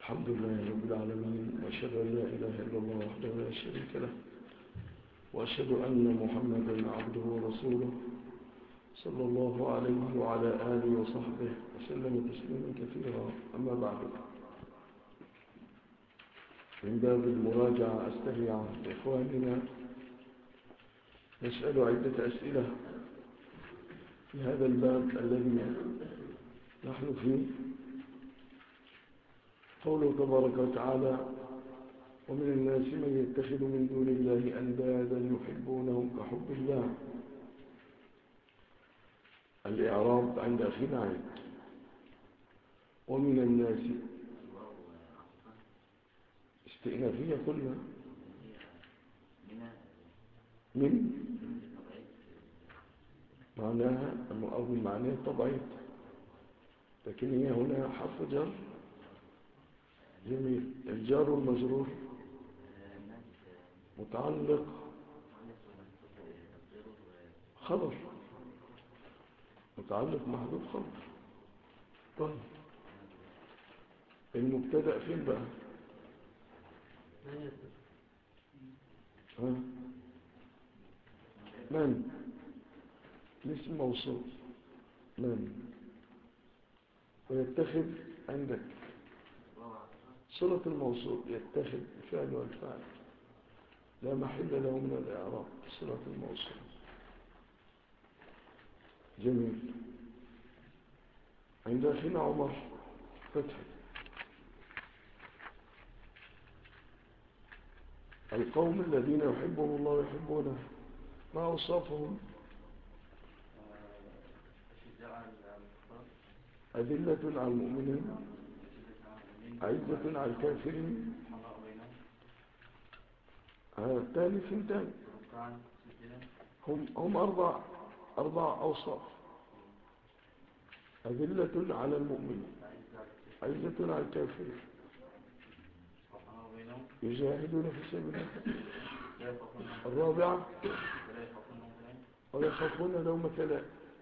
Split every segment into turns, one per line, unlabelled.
الحمد لله رب العالمين، وأشهد أن لا إله إلا الله وحده لا شريك له، وأشهد أن محمدا عبده ورسوله صلى الله عليه وعلى آله وصحبه وسلم تسليما كثيرا. أما بعد، من باب المراجعة أسترجع لإخواننا نسأل عدة أسئلة في هذا الباب الذي نحن فيه. قوله تبارك وتعالى: ومن الناس من يتخذ من دون الله أندادا يحبونهم كحب الله. الإعراب عند أخينا عيد. ومن الناس استئنافية كلها من معناها أو من معناه الطبيعي، لكن هي هنا حرف جر. جميل. الجار والمجرور متعلق خبر، متعلق محذوف خبر. طيب المبتدأ فين بقى؟ من اسم موصول من، ويتخذ عندك صلة الموصول. يتخذ الفعل والفعل لا محل له من الإعراب، صلة الموصول. جميل. عند أخينا عمر فتح: القوم الذين يحبهم الله ويحبونه، ما أوصافهم؟ أذلة على المؤمنين، عزة على الكافرين. الثاني ثنتان، هم أربع أوصاف: أذلة على المؤمنين، عزة على الكافرين، يجاهدون في سبيل الله. الرابعة ولا يخافون لومة لائم.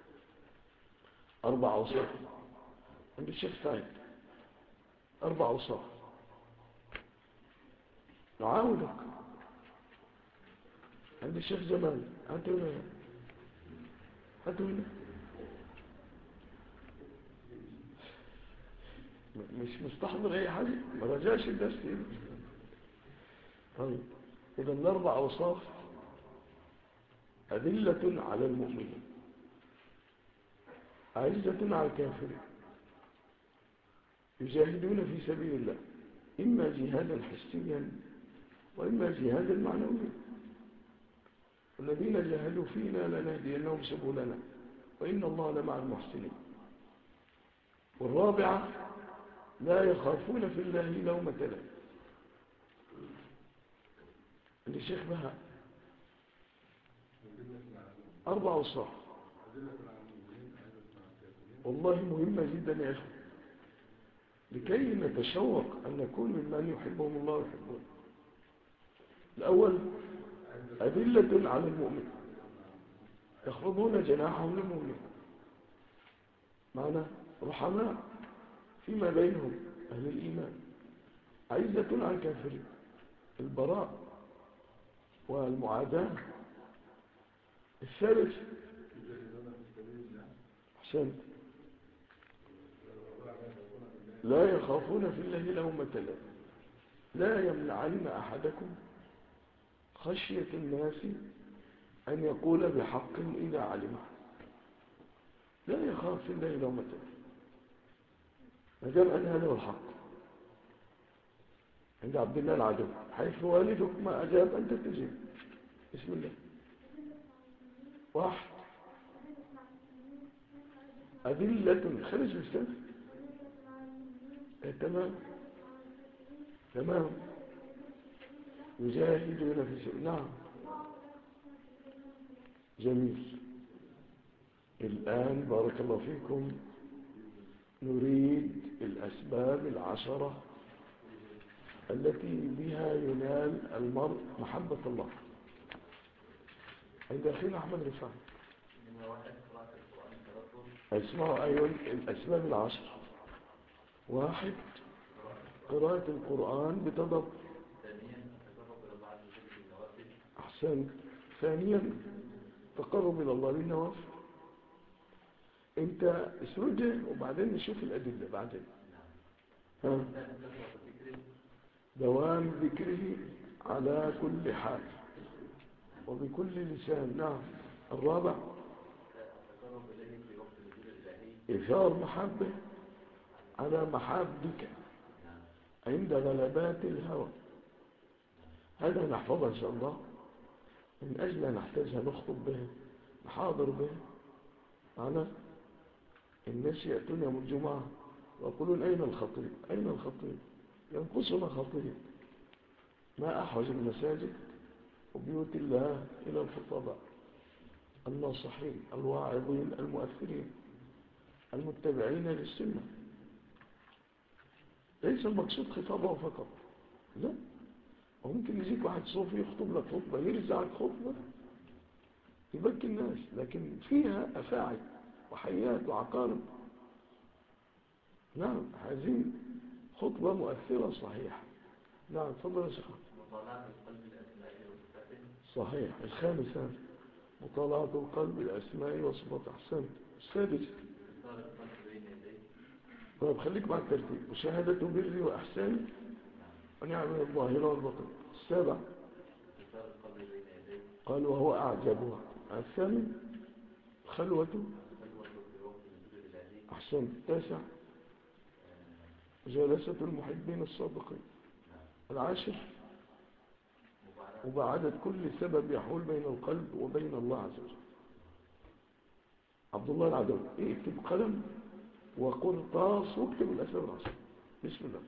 4 أوصاف عند الشيخ سعيد، 4 أوصاف. نعاودك عند الشيخ جمال. هاتوا هنا. مش مستحضر أي حاجة، ما رجعش الدرس هنا. طيب إذا ال4 أوصاف: أذلة على المؤمنين، عزة على الكافرين، يجاهدون في سبيل الله، إما جهادا حسيا وإما جهادا معنويا. والذين جاهدوا فينا لنهدينهم سبلنا وإن الله لمع المحسنين. والرابعة: لا يخافون في الله لومة لائم. الشيخ بها 4 أوصاف. والله مهمة جدا يا أخي، لكي نتشوق أن نكون ممن يحبهم الله ويحبون. الأول: أذلة على المؤمن، يخفضون جناحهم للمؤمن، معنى رحماء فيما بينهم أهل الإيمان. عزة على الكافرين، البراء والمعاداة. الثالث: حسنت، لا يخافون في الله لومة لائم. لا يمنعن أحدكم خشية الناس أن يقول بحق إذا علمه. لا يخاف في الله لومة لائم، ما دام أن هذا هو الحق. عند عبد الله العدو: حيث والدك ما أجاب أنت تجيب. بسم الله. 1: أذلة، خلص مستمع. تمام. يجاهدون في سبيل. نعم. جميل. الآن بارك الله فيكم نريد الأسباب 10 التي بها ينال المرء محبة الله. عند أخينا أحمد رفاعي. اسمعوا أيها الأسباب 10: 1: قراءة القرآن بتدبر.
ثانيا التقرب إلى الله عز وجل بالنوافل.
أحسنت. ثانيا تقرب إلى الله بالنوافل. أنت اسرده وبعدين نشوف الأدلة بعدين. ها. دوام ذكره على كل حال وبكل لسان. نعم. الرابع
التقرب إليه في وقت النزول الإلهي.
إثار محبة على محبك عند غلبات الهوى. هذا نحفظها إن شاء الله من أجل أن نحتاجها نخطب بها نحاضر بها. معنا الناس يأتون يوم الجمعة ويقولون أين الخطيب أين الخطيب؟ ينقصنا خطيب. ما أحوج المساجد وبيوت الله إلى الخطباء الناصحين الواعظين المؤثرين المتبعين للسنة. ليس المقصود خطابه فقط، لا. وممكن يجيك واحد صوفي يخطب لك خطبة يرزعك خطبة يبكي الناس، لكن فيها أفاعي وحيات وعقارب. نعم، هذه خطبة مؤثرة صحيح. نعم، تفضل يا شيخ.
مطالعة القلب الأسماء وصفاته. صحيح.
الخامس هذا مطالعة القلب الأسماء وصفات. أحسنت. السادس
إثار القلب بين يديه.
طيب خليك مع الترتيب. مشاهدة بري وأحساني ونعمل الظاهرة والبطن. السابع
إثار القلب بين يديه.
قال وهو أعجبها. الثامن خلوة
في وقت النزول الإلهي.
أحسنت. التاسع جلسة المحبين الصادقين. العاشر مباعدة كل سبب يحول بين القلب وبين الله عز وجل. عبد الله العدوي اكتب قلم وقرطاس واكتب الأسباب العشر. بسم الله.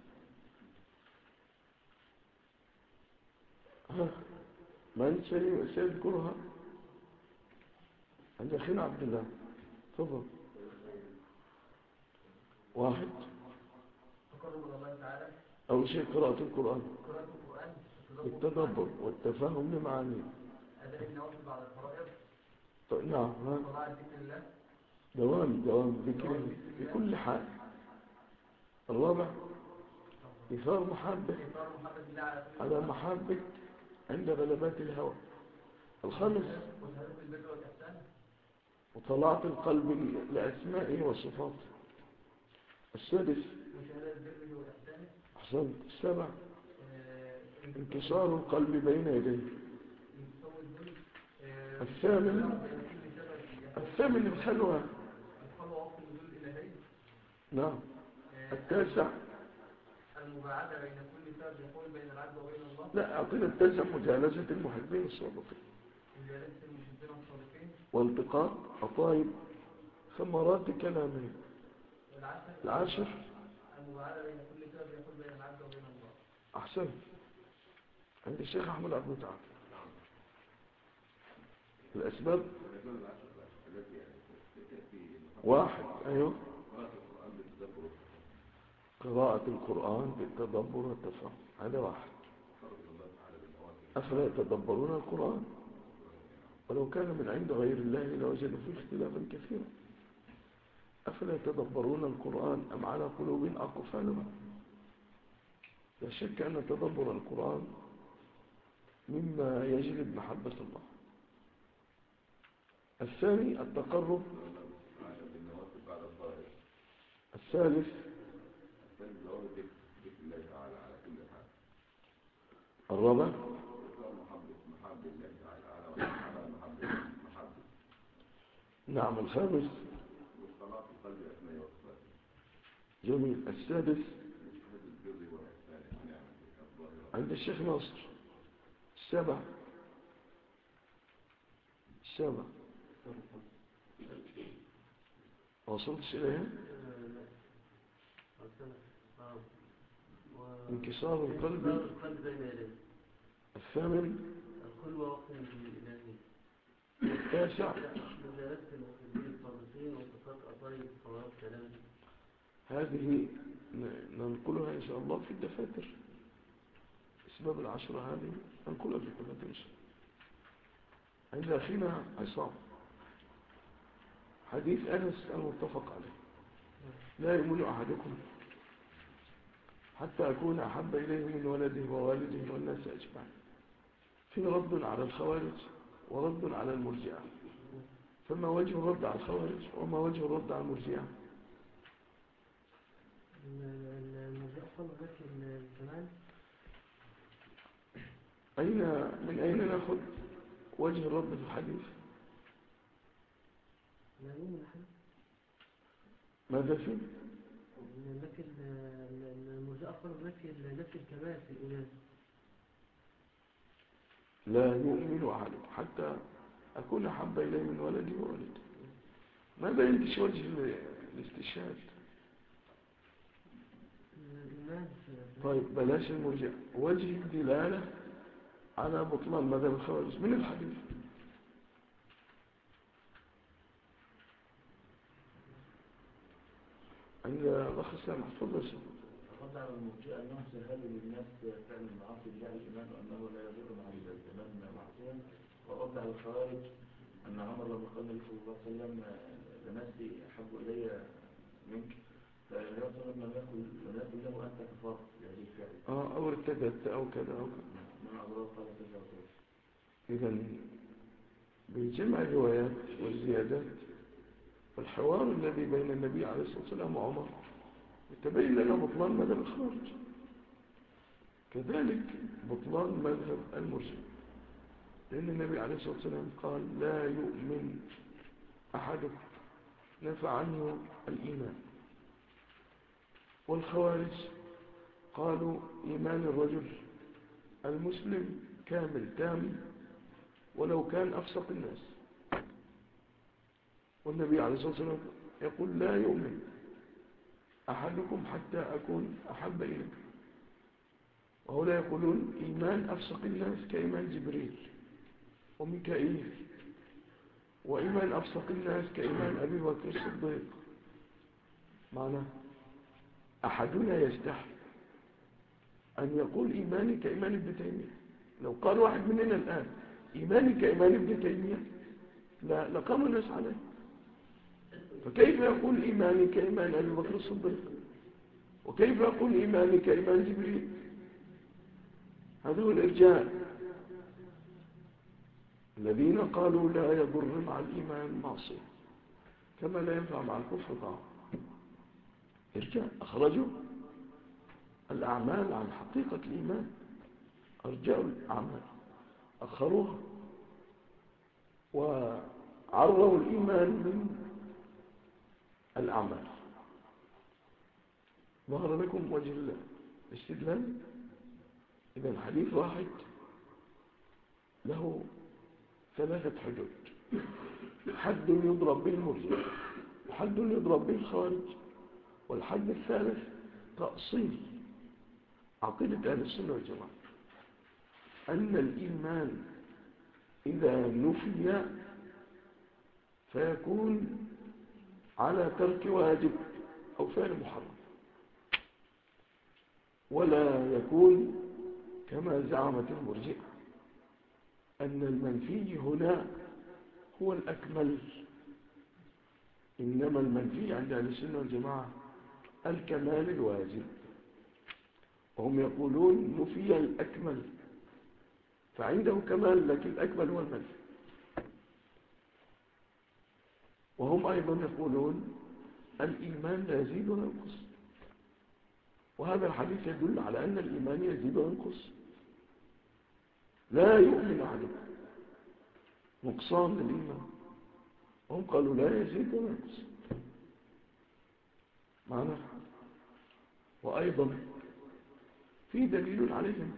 ها من سيذكرها؟ عند أخينا عبد الله. تفضل. واحد
تقرب إلى الله تعالى.
أول شيء قراءة القرآن بالتدبر
بالتدبر
والتفهم لمعانيه.
أداء النوافل بعد الفرائض.
نعم.
طاعة ذكر الله.
دوام ذكره في كل حال. الرابع إثار محبة على محبة عند غلبات الهوى. الخامس وطلعت القلب لأسمائه وصفاته. السادس أحسنت. السابع انكسار القلب بين يديه. الثامن الخلوة. نعم. التاسع
المباعدة بين كل سبب يحول بين العبد وبين الله.
لا، أعطينا التاسع مجالسة المحبين الصادقين.
مجالسة المحبين الصادقين
والتقاط أطايب ثمرات كلامهم. العاشر
المباعدة بين كل سبب يحول بين العبد وبين الله.
أحسن. عند الشيخ أحمد عبد المتعال الأسباب واحد. أيوه. قراءة القرآن بالتدبر والتفهم. هذا واحد. أفلا يتدبرون القرآن ولو كان من عند غير الله لوجدوا فيه اختلافا كثيرا. أفلا يتدبرون القرآن أم على قلوب أقفالها. لا شك أن تدبر القرآن مما يجلب محبة الله. الثاني التقرب. الثالث الرابع نعم. الخامس جميل. السادس عند الشيخ ناصر. السابع وصلتش إليها. انكسار القلب
بين يديه.
الثامن
الخلوة وقت النزول الإلهي.
التاسع
مجالسة المحبين الصادقين وصفات أطايب صواب كلام.
هذه ننقلها إن شاء الله في الدفاتر. أسباب العشرة هذه ننقلها في الدفاتر إن شاء الله. عند أخينا عصام حديث أنس المتفق عليه لا يؤمن أحدكم حتى أكون أحب إليه من ولده ووالده والناس أجمعين. في رد على الخوارج ورد على المرجئة، فما وجه الرد على الخوارج وما وجه الرد على المرجئة؟
المرجئة قالوا نفي الكمال.
من أين نأخذ وجه الرد في الحديث؟
لا يؤمن أحد.
ماذا فيه؟
نفي المرجئة قالوا نفي الكمال في الإيمان.
لا يؤمن أحدكم حتى أكون أحب إليه من ولدي وولده. ما بينتش وجه الاستشهاد. طيب بلاش المرجع، وجه الدلالة على بطلان مذهب الخوارج من الحديث. عند الأخ السلام تفضل شيء.
رد على المرجئة أنهم سهلوا للناس فعل المعاصي لله الإيمان وأنه لا يضر مع الإيمان معصية. ورد على الخوارج أن عمر لما قال النبي صلى الله عليه وسلم لنفسي أحب إلي منك، فالنبي صلى الله عليه وسلم لم يقل له أنت كفار بهذه الفعل.
أو ارتدت أو كذا أو كذا.
ما أضرار قال كذا وكذا.
إذن بجمع الروايات والزيادات والحوار الذي بين النبي عليه الصلاة والسلام وعمر يتبين لنا بطلان مذهب الخوارج، كذلك بطلان مذهب المرجئة، لأن النبي عليه الصلاة والسلام قال لا يؤمن أحدكم، نفى عنه الإيمان. والخوارج قالوا إيمان الرجل المسلم كامل تام ولو كان أفسق الناس. والنبي عليه الصلاة والسلام يقول لا يؤمن أحدكم حتى أكون أحب إليك. وهؤلاء يقولون إيمان أفسق الناس كإيمان جبريل وميكائيل، وإيمان أفسق الناس كإيمان أبي بكر الصديق. معنى أحدنا يستحي أن يقول إيماني كإيمان ابن تيمية. لو قال واحد مننا الآن إيماني كإيمان ابن تيمية لقام الناس عليه. فكيف يقول إيماني كإيمان أبي بكر الصديق؟ وكيف يقول إيماني كإيمان جبريل؟ هذا هو الإرجاء الذين قالوا لا يضر مع الإيمان معصية كما لا ينفع مع الكفر طاعة. إرجاء أخرجوا الأعمال عن حقيقة الإيمان، أرجعوا الأعمال أخروها وعروا الإيمان من الأعمال. ظهر لكم وجه الاستدلال. إذا الحديث واحد له ثلاثة حدود: حد يضرب بالمرجئة، وحد يضرب بالخوارج، والحد الثالث تأصيل عقيدة أهل السنة والجماعة، أن الإيمان إذا نفي فيكون على ترك واجب أو فعل محرم، ولا يكون كما زعمت المرجئة أن المنفي هنا هو الأكمل. إنما المنفي عند أهل السنة والجماعة الكمال الواجب، وهم يقولون نفي الأكمل، فعنده كمال لكن الأكمل هو المنفي. وهم أيضا يقولون الإيمان لا يزيد ولا ينقص، وهذا الحديث يدل على أن الإيمان يزيد وينقص. لا يؤمن أحدكم، نقصان للإيمان. هم قالوا لا يزيد ولا ينقص معنا. وأيضا في دليل عليهم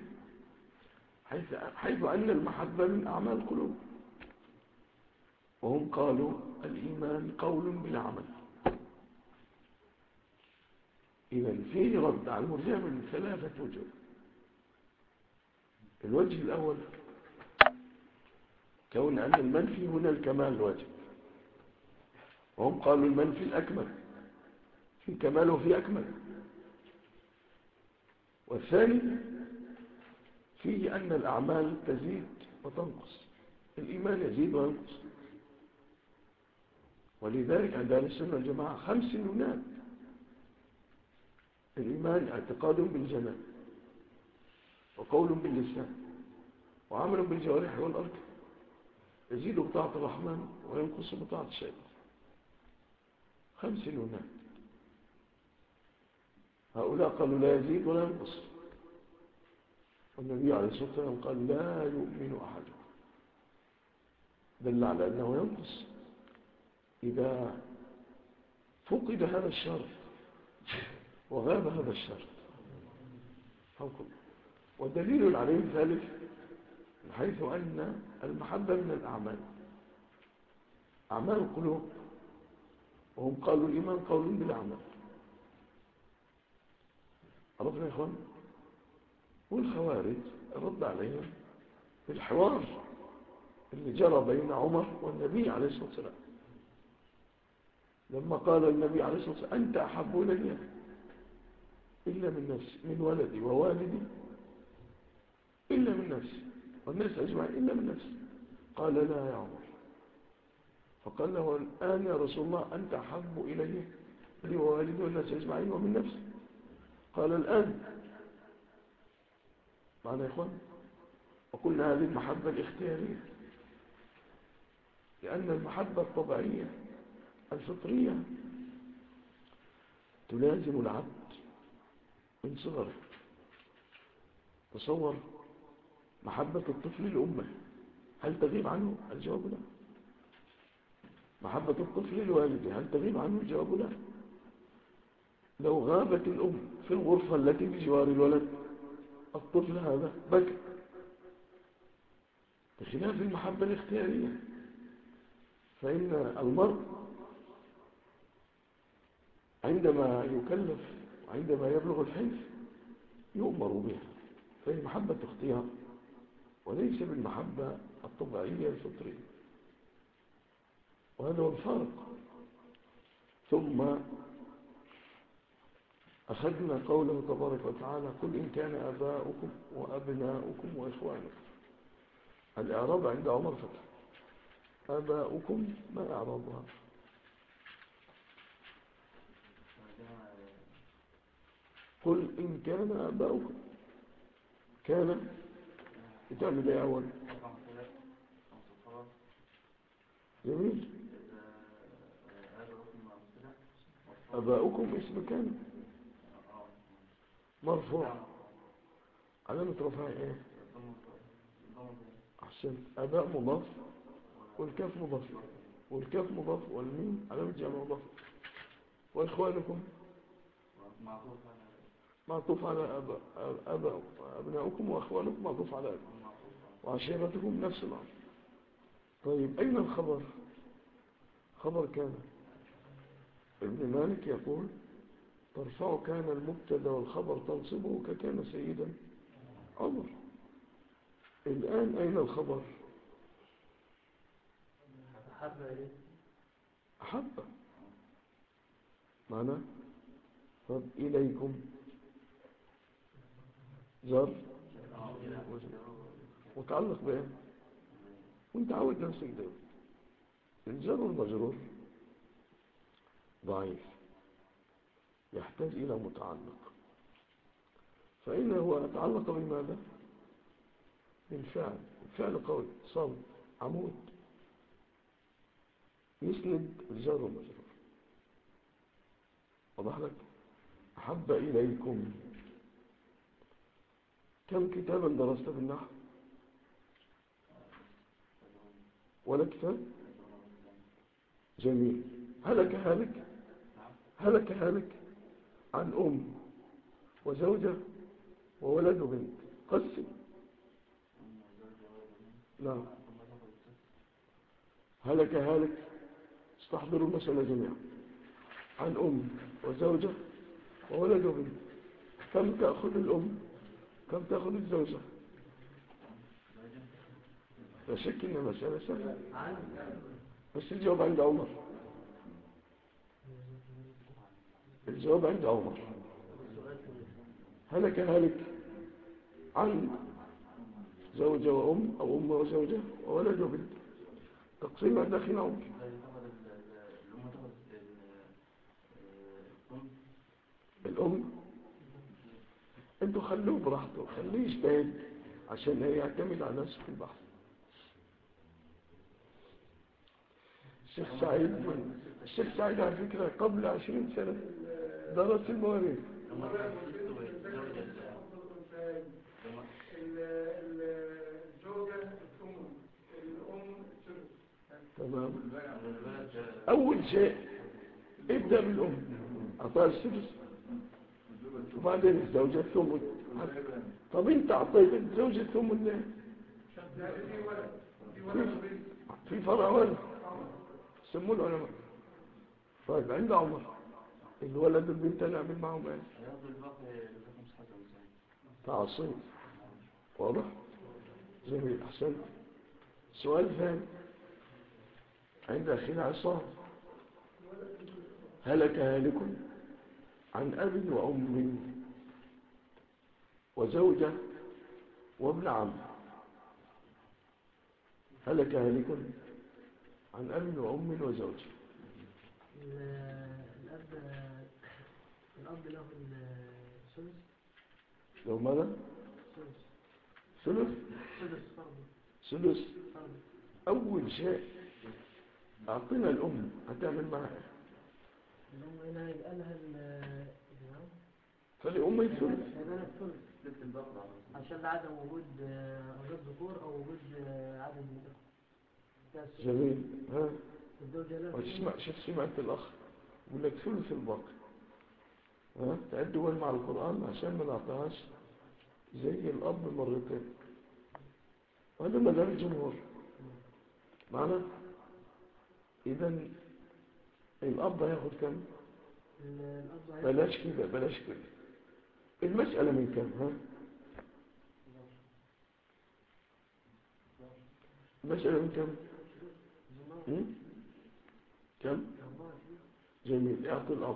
حيث أن المحبة من أعمال القلوب، وهم قالوا الإيمان قول بلا عمل. إذن فيه رد على المرجئة من ثلاثة وجوه. الوجه الأول كون أن المنفي هنا الكمال الواجب، وهم قالوا المنفي الأكمل، في كمال وفي أكمل. والثاني فيه أن الأعمال تزيد وتنقص، الإيمان يزيد وينقص. ولذلك عند أهل السنة والجماعة 5 نونات: الإيمان اعتقاد بالجنان وقول باللسان وعمل بالجوارح والأركان، يزيد بطاعة الرحمن وينقص بطاعة الشيطان. 5 نونات. هؤلاء قالوا لا يزيد ولا ينقص، والنبي عليه الصلاة والسلام قال لا يؤمن أحدكم، دل على أنه ينقص إذا فقد هذا الشرط وغاب هذا الشرط. ودليل عليه ذلك من حيث أن المحبة من الأعمال، أعمال القلوب، وهم قالوا الإيمان قول بالأعمال. عرفنا يا إخوان؟ والخوارج رد عليهم في الحوار اللي جرى بين عمر والنبي عليه الصلاة والسلام، لما قال النبي عليه الصلاة والسلام أنت أحب إلي إلا من نفسي، من ولدي ووالدي إلا من نفسي والناس أجمعين إلا من نفسي. قال لا يا عمر. فقال له الآن يا رسول الله أنت أحب إلي لي ووالدي والناس أجمعين ومن نفسي. قال الآن. معنا يا إخوان؟ وقلنا هذه المحبة الاختيارية، لأن المحبة الطبيعية الفطرية تلازم العبد من صغره. تصور محبة الطفل لأمه، هل تغيب عنه؟ الجواب لا. محبة الطفل لوالده، هل تغيب عنه؟ الجواب لا. لو غابت الأم في الغرفة التي بجوار الولد، الطفل هذا بكى، بخلاف المحبة الاختيارية. فإن المرء عندما يكلف وعندما يبلغ الحلم يؤمر بها، فهي محبة اختيار وليس بالمحبة الطبيعية الفطرية، وهذا هو الفارق. ثم أخذنا قوله تبارك وتعالى قل إن كان آباؤكم وأبناؤكم وإخوانكم. الإعراب عند عمر فتح. آباؤكم ما إعرابها؟ قل إن كان آباؤكم، كان بتعمل ايه أول؟ جميل. آباؤكم اسم كان مرفوع، علامة رفعه ايه؟ أحسن. آباء مضاف والكاف مضاف، والكاف مضاف والمين علامة جمع مضاف. وإخوانكم معطوف على آباء أبناؤكم، وأخوانكم معطوف على أبناء، وعشيرتكم نفس الأمر. طيب أين الخبر؟ خبر كان. ابن مالك يقول ترفع كان المبتدا والخبر تنصبه ككان سيدا عمر. الآن أين الخبر؟ أحب معنى. طب إليكم جر متعلق بإيه؟ وانت عود نفسك ده الجر والمجرور ضعيف، يحتاج إلى متعلق. فإنه يتعلق بماذا؟ بالفعل، الفعل قوي صلب عمود يسند الجر والمجرور. وضح لك؟ أحب إليكم. كم كتابا درست بالنحو؟ ولا كتاب؟ جميل. هلك عن أم وزوجة وولد وبنت. قسم. نعم. هلك استحضروا المسألة جميعا. عن أم وزوجة وولد وبنت. كم تأخذ الأم؟ كم تأخذ الزوجة؟ لا شك إن مسألة سهلة، بس الجواب عند عمر. الجواب عند عمر. هلك عن زوجة وأم أو أم وزوجة وولد وبنت. تقسيم عند أخينا عمر. الأم انتوا خلوه براحته، خليه يجتهد عشان يعتمد على نفسه في البحث. الشيخ سعيد على فكرة قبل 20 سنة درس المواريث.
الزوجة الثمن، الأم الثلث.
تمام. أول شيء ابدأ بالأم، أعطاها السدس، وبعدين الزوجة الثمن. طب أنت أعطيت الزوجة الثمن ليه؟ في فرع ولد سموه العلماء. طيب عند عمر الولد والبنت نعمل معهم ايه؟ تعصيب. واضح؟ جميل، أحسنت. سؤال ثاني عند أخينا عصام: هلك هالك عن أب وأم وزوجة وابن عم. هلك هالك عن أب وأم وزوجة.
الأب له الثلث.
لو ماذا؟ ثلث. ثلث. أول شيء أعطينا الأم، هتعمل معها
الأم هنا يبقى لها
فالأم الثلث
عشان لعدم وجود أولاد ذكور أو وجود عدد من الإخوة.
جميل. ها
الزوجة لا.
وتسمع شوف سمعت الأخ يقول لك ثلث الباقي. ها تعدوا مع القرآن عشان ما نعطيهاش زي الأب مرتين، وهذا مذهب الجمهور معنا. إذا الأب هياخد كم؟ بلاش كده بلاش كده. المسألة من كم؟ ها المسألة من كم؟ كم؟ جميل. اعطي الأب.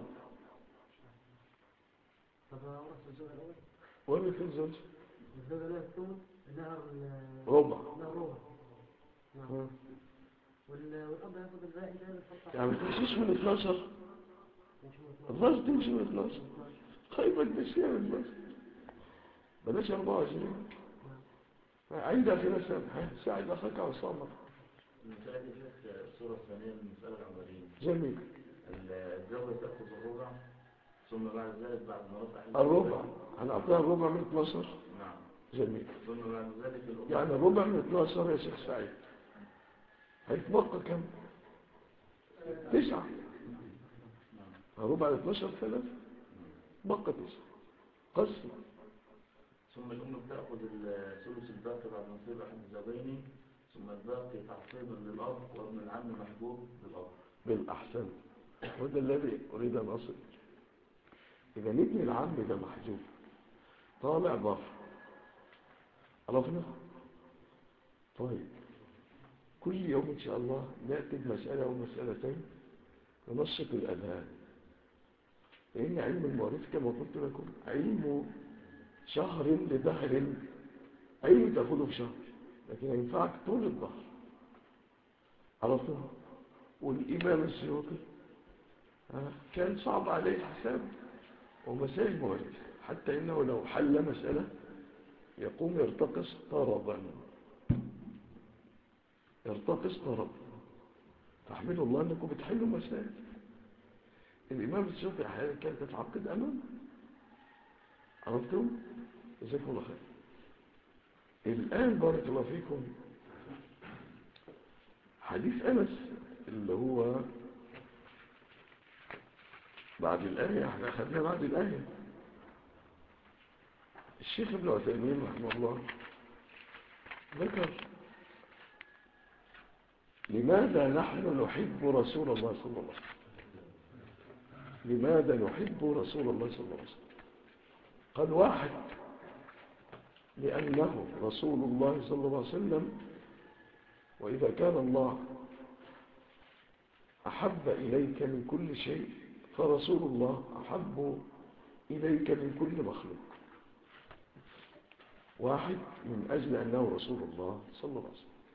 طب ورث الزوجة الأول؟
ورث الزوج.
الزوجة لها الثمن، لها
ربع.
لها ربع. نعم. والأب ياخد الباقي ده.
يعني ما تمشيش من 12. 12 تمشي من 12. طيب ما تمشيها من 12 بلاش 24. عندها في نفسها ساعد أخاك عصامة.
المسألة دي فيها الصورة الثانية من المسألة العمرية.
جميل.
الزوجة تأخذ الربع، ثم بعد ذلك بعد ما رفع
الربع هنعطيها الربع من 12.
نعم.
جميل.
ثم بعد ذلك الأم
يعني الربع من 12 يا شيخ سعيد هيتبقى كم؟ 9. الربع من 12 3 بقى 9. قسم.
ثم الأم بتأخذ الثلث الباقي بعد ما يصيب أحد الزوجين، ثم الباقي تعصيبا للأب وابن العم محبوب للأب.
بالأحسن، وده الذي أريد أن أصل. إذا ابن العم ده محجوب طالع ضف، عرفنا؟ طيب كل يوم إن شاء الله نأتي بمسألة ومسألتين ونشط الأذهان، لأن علم المواريث كما قلت لكم علم شهر لدهر، علم تأخذه في شهر لكن ينفعك طول الظهر، عرفنا؟ والإمام السيوطي كان صعب عليه حساب ومسائل مواريث، حتى إنه لو حل مسألة يقوم يرتقص طربا، يرتقص طربا. فاحمد الله أنكم بتحلوا مسائل. الإمام السيوطي أحيانا كانت تتعقد أمامه، عرفتم؟ جزاكم الله خير. الآن بارك الله فيكم حديث أنس اللي هو بعد الآية، احنا أخذنا بعد الآية. الشيخ ابن عثيمين رحمه الله ذكر لماذا نحن نحب رسول الله صلى الله عليه وسلم، لماذا نحب رسول الله صلى الله عليه وسلم. قال: واحد، لأنه رسول الله صلى الله عليه وسلم، وإذا كان الله أحب إليك من كل شيء فرسول الله أحب إليك من كل مخلوق. واحد، من أجل أنه رسول الله صلى الله عليه وسلم،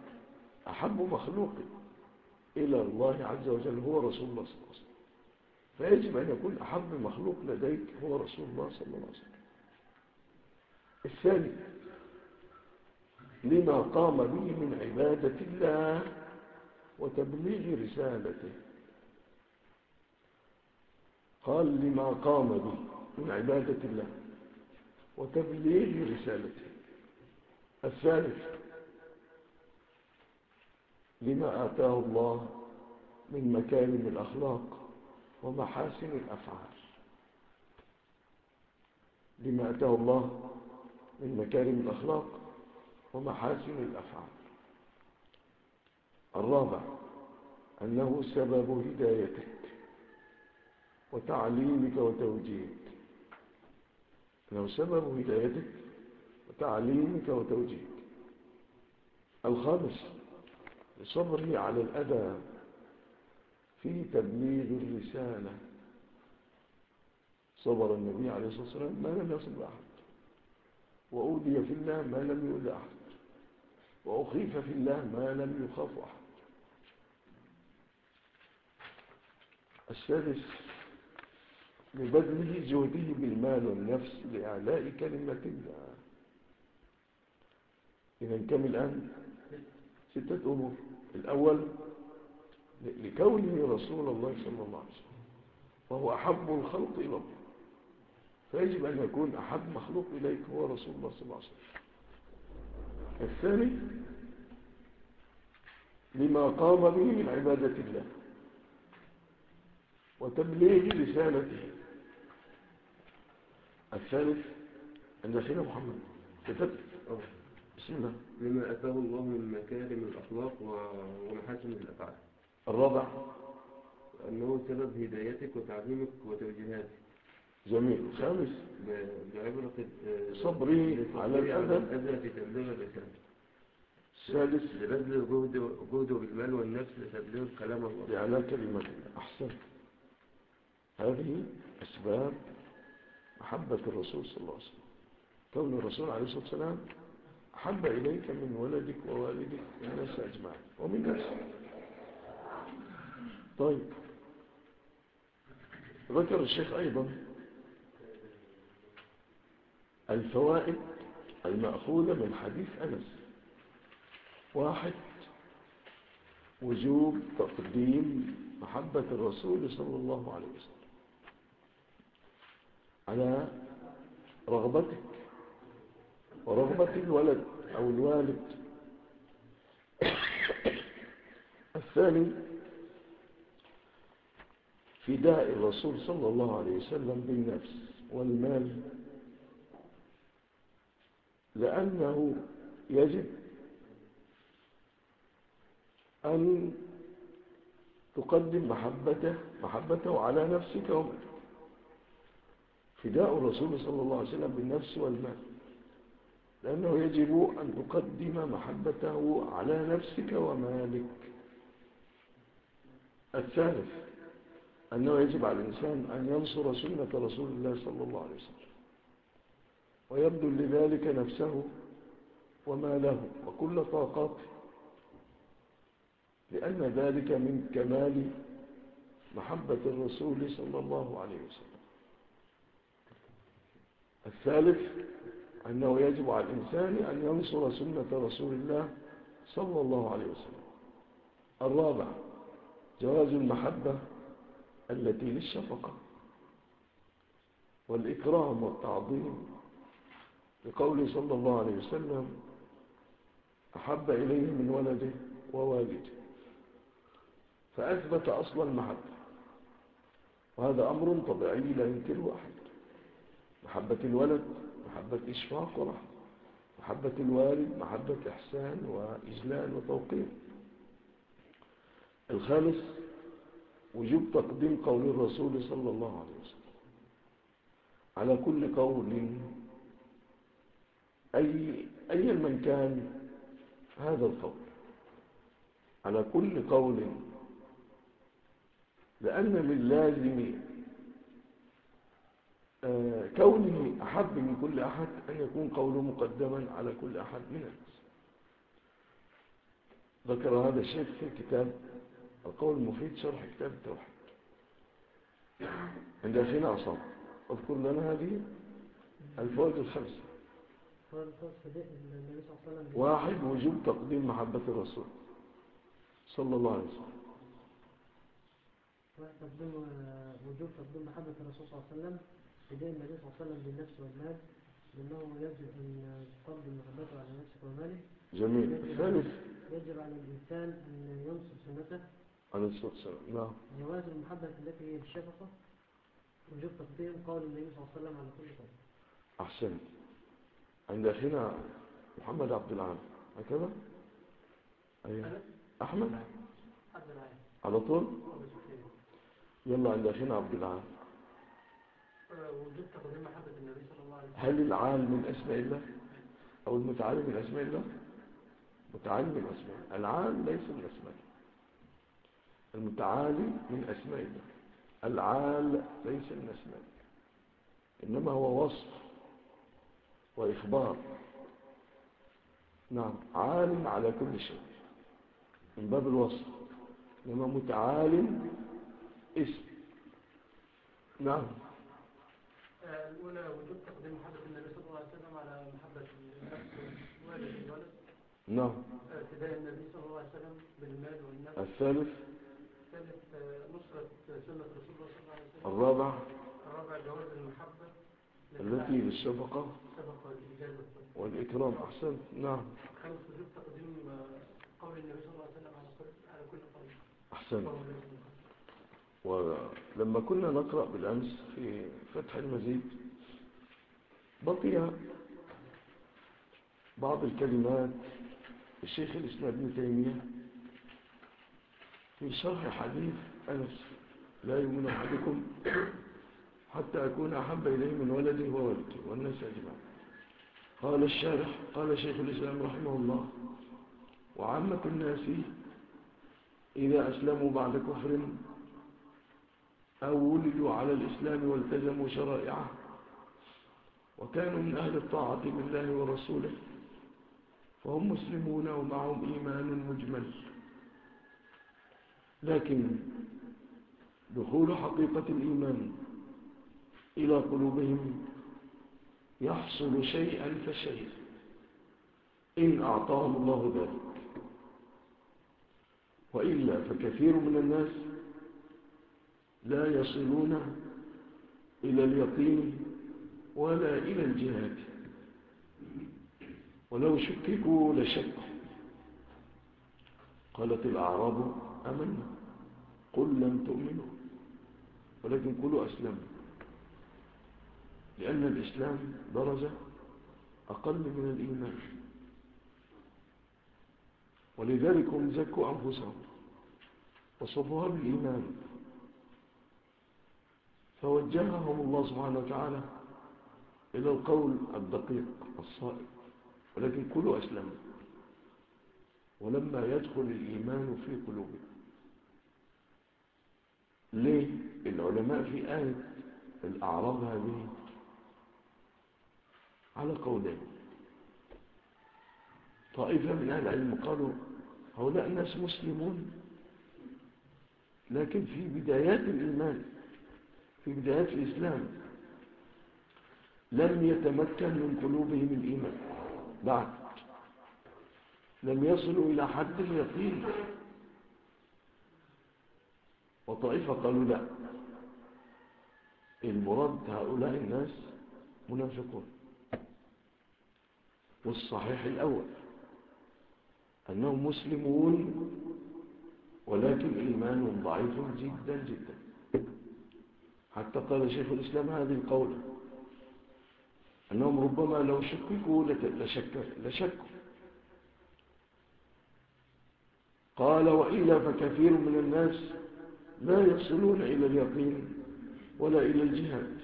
وأحب مخلوق إلى الله عز وجل هو رسول الله صلى الله عليه وسلم. فيجب أن يكون أحب مخلوق لديك هو رسول الله صلى الله عليه وسلم. الثاني لما قام به من عبادة الله وتبليغ رسالته. قال لما قام به من عبادة الله وتبليغ رسالته. الثالث لما آتاه الله من مكارم الأخلاق ومحاسن الأفعال. لما آتاه الله من مكارم الأخلاق ومحاسن الأفعال. الرابع أنه سبب هدايتك وتعليمك وتوجيهك. أنه سبب هدايتك وتعليمك وتوجيهك. الخامس لصبره على الأذى في تبليغ الرسالة. صبر النبي عليه الصلاة والسلام ما لم يصب أحد، وأوذي في الله ما لم يؤذى أحد، وأخيف في الله ما لم يخاف أحد. السادس لبذله جهده بالمال والنفس لإعلاء كلمة الله. إذا كم الآن؟ 6 أمور. الأول لكونه رسول الله صلى الله عليه وسلم وهو أحب الخلق إلى الله، فيجب أن يكون أحب مخلوق إليك هو رسول الله صلى الله عليه وسلم. الثاني لما قام به من عبادة الله وتبليغ رسالته. الثالث أن أخينا محمد كتبت بسم الله
لما أتاه الله من مكارم الأخلاق ومحاسن الأفعال.
الرابع
أنه سبب هدايتك وتعليمك وتوجيهاتك.
جميل. الخامس
بعبرة
صبري على
الأذى في تبليغ الرسالة.
السادس
لبذل جهده بالمال والنفس لتبليغ كلام الله
لإعلاء كلمة الله. أحسن. هذه أسباب محبة الرسول صلى الله عليه وسلم. كون الرسول عليه الصلاة والسلام أحب إليك من ولدك ووالدك والناس أجمعين ومن نفسك. طيب، ذكر الشيخ أيضا الفوائد المأخوذة من حديث أنس. 1. وجوب تقديم محبة الرسول صلى الله عليه وسلم على رغبتك ورغبة الولد أو الوالد. 2. فداء الرسول صلى الله عليه وسلم بالنفس والمال، لأنه يجب أن تقدم محبته على نفسك ومالك. فداء الرسول صلى الله عليه وسلم بالنفس والمال، لأنه يجب أن تقدم محبته على نفسك ومالك. 3. أنه يجب على الإنسان أن ينصر سنة رسول الله صلى الله عليه وسلم ويبذل لذلك نفسه وماله وكل طاقاته، لأن ذلك من كمال محبة الرسول صلى الله عليه وسلم. 4. أنه يجب على الإنسان أن ينصر سنة رسول الله صلى الله عليه وسلم. 5. جواز المحبة التي للشفقة والإكرام والتعظيم، لقوله صلى الله عليه وسلم أحب إليه من ولده ووالده، فأثبت أصل المحبة، وهذا أمر طبيعي لا ينكره أحد. محبة الولد محبة إشفاق ورحمة، محبة الوالد محبة إحسان وإجلال وتوقير. 5. وجوب تقديم قول الرسول صلى الله عليه وسلم على كل قول أيا من كان هذا القول، على كل قول، لأن من لازم كونه أحب من كل أحد أن يكون قوله مقدما على كل أحد من الناس. ذكر هذا الشيخ في كتاب القول المفيد شرح كتاب التوحيد. عند أخينا عصام اذكر لنا هذه الفوائد الخمسة.
الفوائد الخمسة دي النبي صلى الله عليه وسلم.
واحد، وجوب تقديم محبة الرسول صلى الله عليه وسلم.
وجوب تقديم محبة الرسول صلى الله عليه وسلم بدين النبي صلى الله عليه وسلم بالنفس والمال، لأنه يجب أن تقدم محبته على نفسك وماله.
جميل. الثالث
يجب على الإنسان أن ينصر سنته
عليه الصلاة والسلام. نعم.
جواز المحبة التي هي الشفقة. وجوب تقديم قول النبي صلى الله عليه وسلم على كل قول.
أحسن. عند أخينا محمد عبد العال هكذا. أيوة. أحمد على طول. يلا عند أخينا عبد العال.
وجوب تقديم محبة النبي صلى الله عليه وسلم.
هل العال من أسماء الله أو المتعالي من أسماء الله؟ متعالي من أسماء. العال ليس من أسماء. المتعالي من أسماء الله. العال ليس من أسماء، إنما هو وصف وإخبار. نعم. عال على كل شيء من باب الوصف، إنما متعال اسم. نعم.
الأولى وجوب تقديم محبة النبي صلى الله عليه وسلم على محبة النفس والوالد والولد.
نعم.
ابتداء النبي صلى الله عليه وسلم بالمال والنفس.
الثالث
نصرة سنة رسول الله صلى الله عليه وسلم.
الرابع
جواز المحبة
التي للشفقة والإكرام. أحسنت. نعم.
خامس وجوب تقديم قول النبي صلى الله عليه وسلم على كل قول.
أحسنت. ولما كنا نقرأ بالأمس في فتح المزيد بقي بعض الكلمات الشيخ الإسلام ابن تيمية في شرح حديث أنس لا يؤمن أحدكم حتى أكون أحب إليه من ولده وولده والناس أجمعين. قال الشارح قال شيخ الإسلام رحمه الله: وعامة الناس إذا أسلموا بعد كفر أو ولدوا على الإسلام والتزموا شرائعه وكانوا من أهل الطاعة بالله ورسوله فهم مسلمون ومعهم إيمان مجمل، لكن دخول حقيقة الإيمان إلى قلوبهم يحصل شيئا فشيئا إن أعطاهم الله ذلك، وإلا فكثير من الناس لا يصلون إلى اليقين ولا إلى الجهاد، ولو شككوا لشكوا. قالت الأعراب آمنا قل لم تؤمنوا ولكن قولوا أسلموا، لأن الإسلام درجة أقل من الإيمان، ولذلك هم زكوا أنفسهم وصفوها بالإيمان، فوجههم الله سبحانه وتعالى إلى القول الدقيق الصائب، ولكن كلوا أسلموا ولما يدخل الإيمان في قلوبهم. ليه؟ العلماء في آية الأعراض هذه على قولين. طائفة من أهل العلم قالوا هؤلاء الناس مسلمون لكن في بدايات الإيمان، في بدايات الإسلام لم يتمكن من قلوبهم الإيمان، بعد لم يصلوا إلى حد اليقين. وطائفة قالوا لا، المراد هؤلاء الناس منافقون، والصحيح الأول أنهم مسلمون ولكن إيمانهم ضعيف جدا جدا، حتى قال شيخ الإسلام هذه القولة أنهم ربما لو شككوا لشكوا. قال وإلا فكثير من الناس لا يصلون إلى اليقين ولا إلى الجهاد،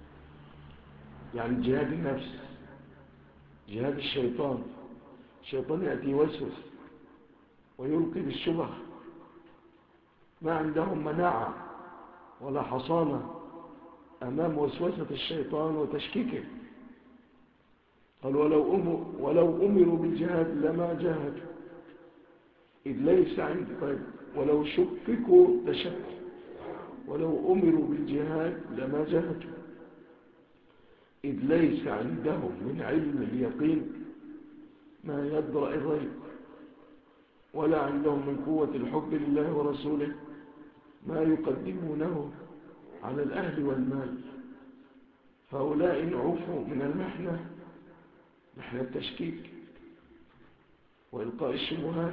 يعني جهاد النفس، جهاد الشيطان. الشيطان يأتي يوسوس ويلقي بالشبه، ما عندهم مناعة ولا حصانة أمام وسوسة الشيطان وتشكيكه. قال ولو أمروا بالجهاد لما جاهدوا إذ ليس عند طيب ولو شككوا لشكوا. ولو أمروا بالجهاد لما جاهدوا، إذ ليس عندهم من علم اليقين ما يدرأ الريب، ولا عندهم من قوة الحب لله ورسوله ما يقدمونه على الأهل والمال. فهؤلاء إن عفوا من المحنة، محنة التشكيك وإلقاء الشبهات،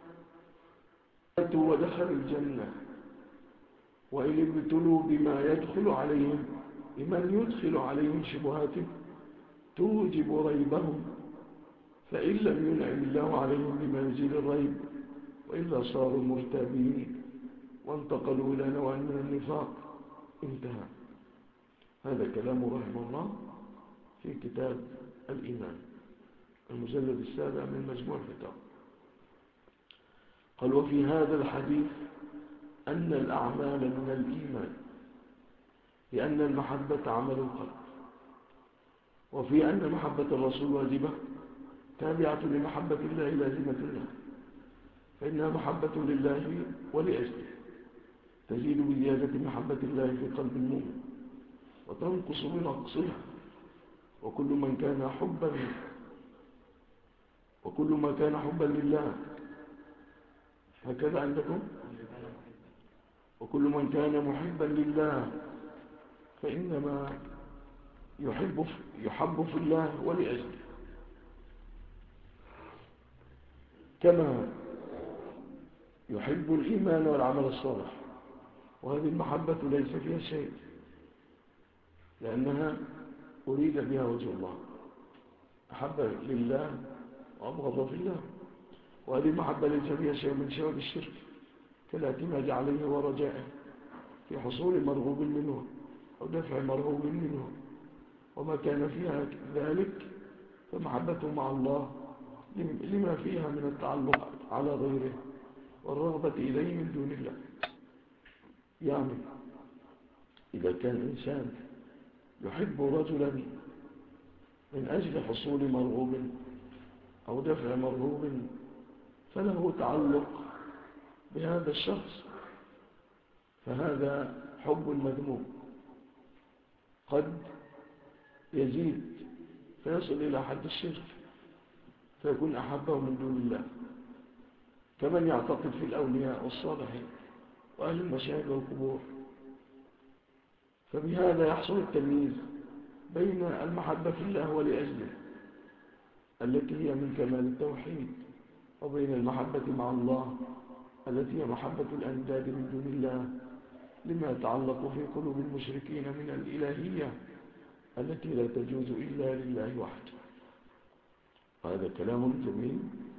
ودخلوا الجنة. وإن ابتلوا بما يدخل عليهم، بمن يدخل عليهم شبهات توجب ريبهم، فإن لم ينعم الله عليهم بما يزيل الريب وإلا صاروا مرتابين وانتقلوا إلى نوع من النفاق. انتهى. هذا كلام رحمه الله في كتاب الإيمان المجلد 7 من مجموع الفتاوى. قال: وفي هذا الحديث أن الأعمال من الإيمان، لأن المحبة عمل القلب، وفي أن محبة الرسول واجبة تابعة لمحبة الله لازمة له، فإنها محبة لله ولأجله، تزيد بزيادة محبة الله في قلب المؤمن وتنقص بنقصها. وكل ما كان حبا لله، هكذا عندكم، وكل من كان محبا لله فإنما يحب في الله ولأجله، كما يحب الإيمان والعمل الصالح. وهذه المحبة ليس فيها شيء، لأنها أريد بها وجه الله، أحب لله وأبغض في الله. وهذه المحبة ليس فيها شيء من شوائب الشرك، كالاعتماد عليه ورجائه في حصول مرغوب منه أو دفع مرغوب منه. وما كان فيها ذلك فمحبته مع الله لما فيها من التعلق على غيره والرغبة إليه من دون الله. يعني إذا كان إنسان يحب رجلا من أجل حصول مرغوب أو دفع مرغوب، فله تعلق بهذا الشخص، فهذا حب مذموم قد يزيد فيصل إلى حد الشرك، فيكون أحبه من دون الله، كمن يعتقد في الأولياء والصالحين وأهل المشاهد والقبور. فبهذا يحصل التمييز بين المحبة في الله ولأجله التي هي من كمال التوحيد، وبين المحبة مع الله التي هي محبة الأنداد من دون الله، لما يتعلق في قلوب المشركين من الإلهية التي لا تجوز إلا لله وحده. هذا كلام جميل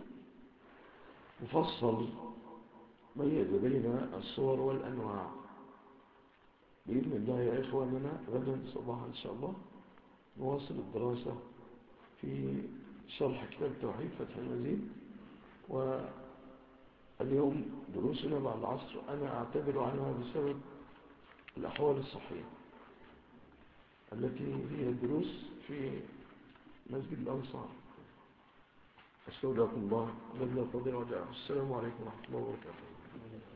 مفصل ميز بين الصور والأنواع. بإذن الله يا إخواننا غدا صباحا إن شاء الله نواصل الدراسة في شرح كتاب التوحيد فتح المجيد. واليوم دروسنا بعد العصر أنا أعتذر عنها بسبب الأحوال الصحية التي هي دروس في مسجد الأنصار. أستودعكم الله الذي لا تضيع ودائعه. السلام عليكم ورحمة الله وبركاته.